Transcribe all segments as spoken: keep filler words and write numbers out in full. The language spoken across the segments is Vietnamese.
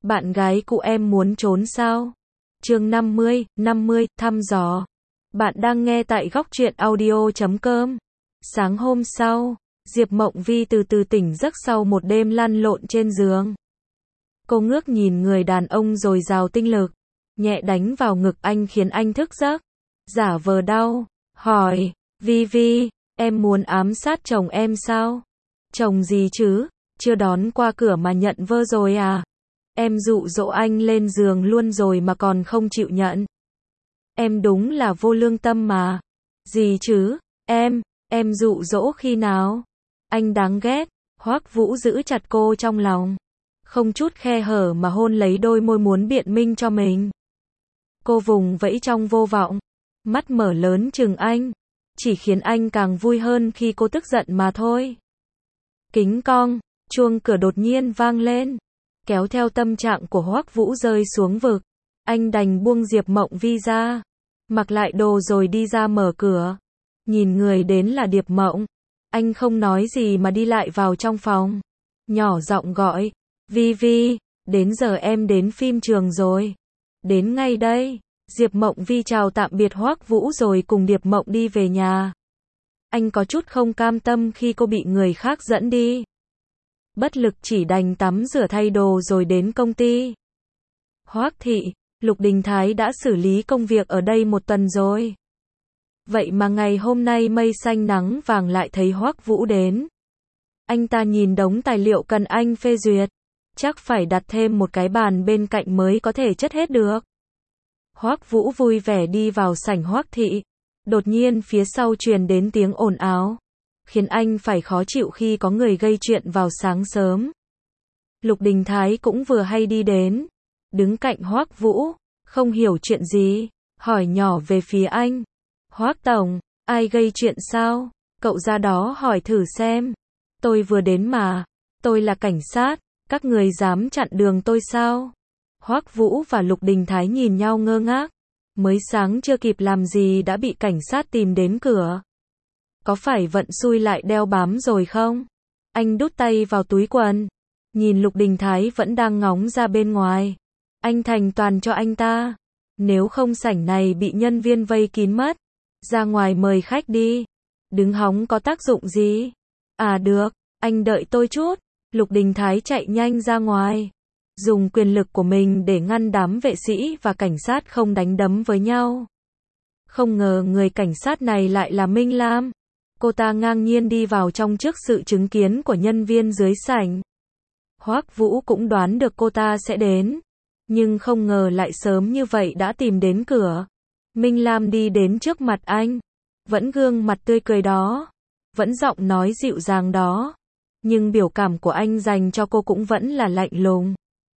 Bạn gái cụ em muốn trốn sao? Chương năm mươi, năm mươi, thăm dò. Bạn đang nghe tại góc truyện audio chấm com. Sáng hôm sau, Diệp Mộng Vi từ từ tỉnh giấc sau một đêm lăn lộn trên giường. Cô ngước nhìn người đàn ông dồi dào tinh lực, nhẹ đánh vào ngực anh khiến anh thức giấc. Giả vờ đau, hỏi, Vi Vi, em muốn ám sát chồng em sao? Chồng gì chứ, chưa đón qua cửa mà nhận vơ rồi à? Em dụ dỗ anh lên giường luôn rồi mà còn không chịu nhận. Em đúng là vô lương tâm mà. Gì chứ, em, em dụ dỗ khi nào? Anh đáng ghét. Hoắc Vũ giữ chặt cô trong lòng, không chút khe hở mà hôn lấy đôi môi muốn biện minh cho mình. Cô vùng vẫy trong vô vọng, mắt mở lớn chừng anh, chỉ khiến anh càng vui hơn khi cô tức giận mà thôi. Kính cong, chuông cửa đột nhiên vang lên, kéo theo tâm trạng của Hoắc Vũ rơi xuống vực. Anh đành buông Diệp Mộng Vi ra, mặc lại đồ rồi đi ra mở cửa. Nhìn người đến là Điệp Mộng, anh không nói gì mà đi lại vào trong phòng, nhỏ giọng gọi, Vi Vi, đến giờ em đến phim trường rồi. Đến ngay đây. Diệp Mộng Vi chào tạm biệt Hoắc Vũ rồi cùng Điệp Mộng đi về nhà. Anh có chút không cam tâm khi cô bị người khác dẫn đi. Bất lực chỉ đành tắm rửa thay đồ rồi đến công ty. Hoắc thị, Lục Đình Thái đã xử lý công việc ở đây một tuần rồi. Vậy mà ngày hôm nay mây xanh nắng vàng lại thấy Hoắc Vũ đến. Anh ta nhìn đống tài liệu cần anh phê duyệt, chắc phải đặt thêm một cái bàn bên cạnh mới có thể chất hết được. Hoắc Vũ vui vẻ đi vào sảnh Hoắc thị. Đột nhiên phía sau truyền đến tiếng ồn ào, khiến anh phải khó chịu khi có người gây chuyện vào sáng sớm. Lục Đình Thái cũng vừa hay đi đến, đứng cạnh Hoắc Vũ, không hiểu chuyện gì, hỏi nhỏ về phía anh. Hoắc tổng, ai gây chuyện sao? Cậu ra đó hỏi thử xem. Tôi vừa đến mà, tôi là cảnh sát, các người dám chặn đường tôi sao? Hoắc Vũ và Lục Đình Thái nhìn nhau ngơ ngác, mới sáng chưa kịp làm gì đã bị cảnh sát tìm đến cửa. Có phải vận xui lại đeo bám rồi không? Anh đút tay vào túi quần, nhìn Lục Đình Thái vẫn đang ngóng ra bên ngoài. Anh thành toàn cho anh ta. Nếu không sảnh này bị nhân viên vây kín mất. Ra ngoài mời khách đi. Đứng hóng có tác dụng gì? À được, anh đợi tôi chút. Lục Đình Thái chạy nhanh ra ngoài, dùng quyền lực của mình để ngăn đám vệ sĩ và cảnh sát không đánh đấm với nhau. Không ngờ người cảnh sát này lại là Minh Lam. Cô ta ngang nhiên đi vào trong trước sự chứng kiến của nhân viên dưới sảnh. Hoắc Vũ cũng đoán được cô ta sẽ đến, nhưng không ngờ lại sớm như vậy đã tìm đến cửa. Minh Lam đi đến trước mặt anh, vẫn gương mặt tươi cười đó, vẫn giọng nói dịu dàng đó, nhưng biểu cảm của anh dành cho cô cũng vẫn là lạnh lùng.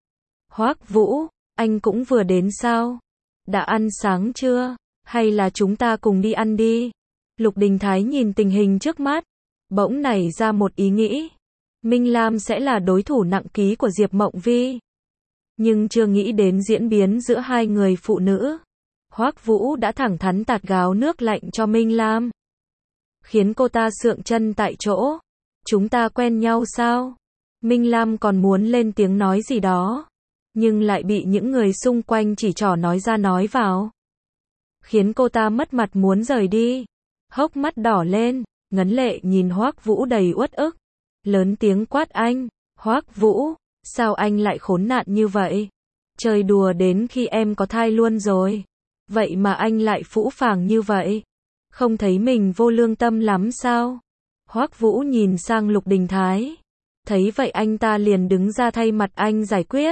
Hoắc Vũ, anh cũng vừa đến sao? Đã ăn sáng chưa? Hay là chúng ta cùng đi ăn đi? Lục Đình Thái nhìn tình hình trước mắt, bỗng nảy ra một ý nghĩ. Minh Lam sẽ là đối thủ nặng ký của Diệp Mộng Vi, nhưng chưa nghĩ đến diễn biến giữa hai người phụ nữ. Hoắc Vũ đã thẳng thắn tạt gáo nước lạnh cho Minh Lam, khiến cô ta sượng chân tại chỗ. Chúng ta quen nhau sao? Minh Lam còn muốn lên tiếng nói gì đó, nhưng lại bị những người xung quanh chỉ trỏ nói ra nói vào, khiến cô ta mất mặt muốn rời đi. Hốc mắt đỏ lên, ngấn lệ nhìn Hoắc Vũ đầy uất ức, lớn tiếng quát anh. Hoắc Vũ, sao anh lại khốn nạn như vậy? Chơi đùa đến khi em có thai luôn rồi, vậy mà anh lại phũ phàng như vậy, không thấy mình vô lương tâm lắm sao? Hoắc Vũ nhìn sang Lục Đình Thái, thấy vậy anh ta liền đứng ra thay mặt anh giải quyết.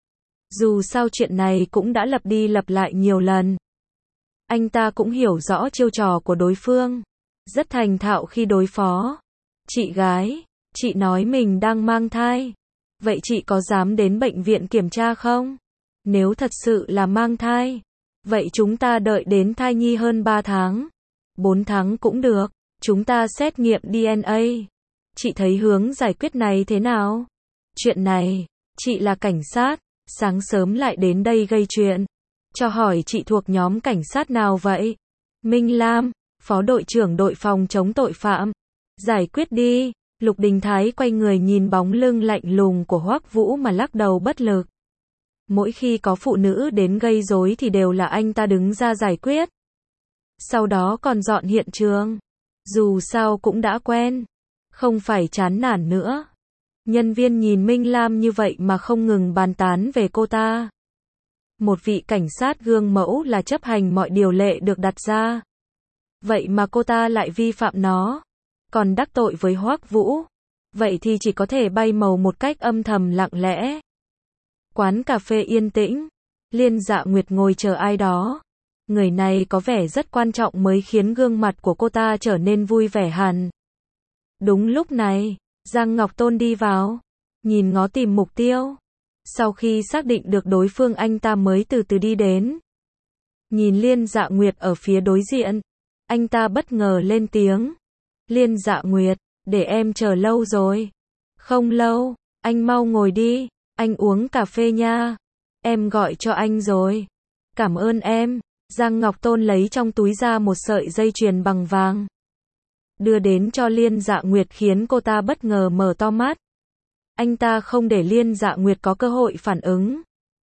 Dù sao chuyện này cũng đã lặp đi lặp lại nhiều lần. Anh ta cũng hiểu rõ chiêu trò của đối phương, rất thành thạo khi đối phó. Chị gái, chị nói mình đang mang thai. Vậy chị có dám đến bệnh viện kiểm tra không? Nếu thật sự là mang thai, vậy chúng ta đợi đến thai nhi hơn ba tháng, bốn tháng cũng được. Chúng ta xét nghiệm đê en a. Chị thấy hướng giải quyết này thế nào? Chuyện này, chị là cảnh sát, sáng sớm lại đến đây gây chuyện. Cho hỏi chị thuộc nhóm cảnh sát nào vậy? Minh Lam, phó đội trưởng đội phòng chống tội phạm. Giải quyết đi. Lục Đình Thái quay người nhìn bóng lưng lạnh lùng của Hoắc Vũ mà lắc đầu bất lực. Mỗi khi có phụ nữ đến gây rối thì đều là anh ta đứng ra giải quyết. Sau đó còn dọn hiện trường. Dù sao cũng đã quen. Không phải chán nản nữa. Nhân viên nhìn Minh Lam như vậy mà không ngừng bàn tán về cô ta. Một vị cảnh sát gương mẫu là chấp hành mọi điều lệ được đặt ra. Vậy mà cô ta lại vi phạm nó. Còn đắc tội với Hoắc Vũ. Vậy thì chỉ có thể bay màu một cách âm thầm lặng lẽ. Quán cà phê yên tĩnh. Liên Dạ Nguyệt ngồi chờ ai đó. Người này có vẻ rất quan trọng mới khiến gương mặt của cô ta trở nên vui vẻ hẳn. Đúng lúc này, Giang Ngọc Tôn đi vào. Nhìn ngó tìm mục tiêu. Sau khi xác định được đối phương anh ta mới từ từ đi đến. Nhìn Liên Dạ Nguyệt ở phía đối diện. Anh ta bất ngờ lên tiếng. Liên Dạ Nguyệt, để em chờ lâu rồi. Không lâu, anh mau ngồi đi. Anh uống cà phê nha. Em gọi cho anh rồi. Cảm ơn em. Giang Ngọc Tôn lấy trong túi ra một sợi dây chuyền bằng vàng. Đưa đến cho Liên Dạ Nguyệt khiến cô ta bất ngờ mở to mắt. Anh ta không để Liên Dạ Nguyệt có cơ hội phản ứng.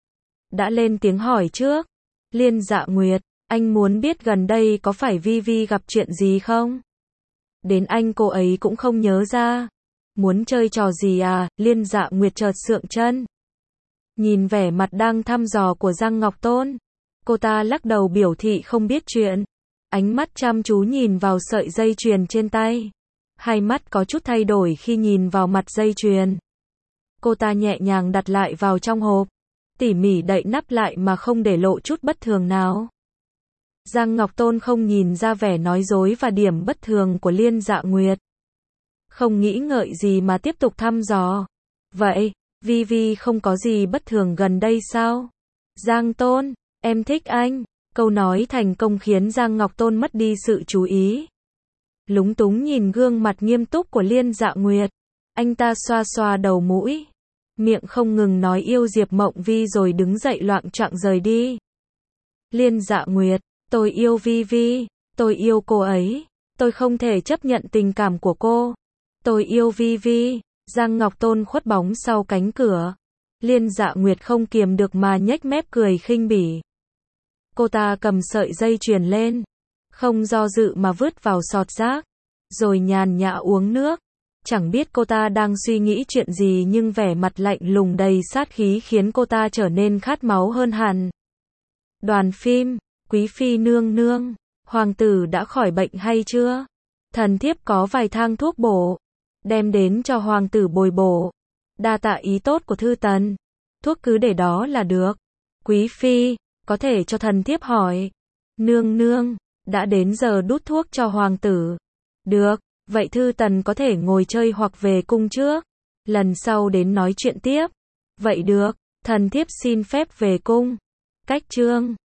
Đã lên tiếng hỏi trước. Liên Dạ Nguyệt, anh muốn biết gần đây có phải Vi Vi gặp chuyện gì không? Đến anh cô ấy cũng không nhớ ra. Muốn chơi trò gì à? Liên Dạ Nguyệt chợt sượng chân. Nhìn vẻ mặt đang thăm dò của Giang Ngọc Tôn. Cô ta lắc đầu biểu thị không biết chuyện. Ánh mắt chăm chú nhìn vào sợi dây chuyền trên tay. Hai mắt có chút thay đổi khi nhìn vào mặt dây chuyền. Cô ta nhẹ nhàng đặt lại vào trong hộp. Tỉ mỉ đậy nắp lại mà không để lộ chút bất thường nào. Giang Ngọc Tôn không nhìn ra vẻ nói dối và điểm bất thường của Liên Dạ Nguyệt. Không nghĩ ngợi gì mà tiếp tục thăm dò. Vậy, Vi Vi không có gì bất thường gần đây sao? Giang Tôn, em thích anh. Câu nói thành công khiến Giang Ngọc Tôn mất đi sự chú ý. Lúng túng nhìn gương mặt nghiêm túc của Liên Dạ Nguyệt. Anh ta xoa xoa đầu mũi. Miệng không ngừng nói yêu Diệp Mộng Vi rồi đứng dậy loạng choạng rời đi. Liên Dạ Nguyệt, tôi yêu Vi Vi. Tôi yêu cô ấy. Tôi không thể chấp nhận tình cảm của cô. Tôi yêu Vi Vi. Giang Ngọc Tôn khuất bóng sau cánh cửa. Liên Dạ Nguyệt không kiềm được mà nhếch mép cười khinh bỉ. Cô ta cầm sợi dây chuyền lên. Không do dự mà vứt vào sọt rác. Rồi nhàn nhã uống nước. Chẳng biết cô ta đang suy nghĩ chuyện gì nhưng vẻ mặt lạnh lùng đầy sát khí khiến cô ta trở nên khát máu hơn hẳn. Đoàn phim, Quý phi nương nương, hoàng tử đã khỏi bệnh hay chưa? Thần thiếp có vài thang thuốc bổ. Đem đến cho hoàng tử bồi bổ. Đa tạ ý tốt của thư tần. Thuốc cứ để đó là được. Quý phi, có thể cho thần thiếp hỏi. Nương nương, đã đến giờ đút thuốc cho hoàng tử. Được, vậy thư tần có thể ngồi chơi hoặc về cung trước. Lần sau đến nói chuyện tiếp. Vậy được, thần thiếp xin phép về cung. Cách chương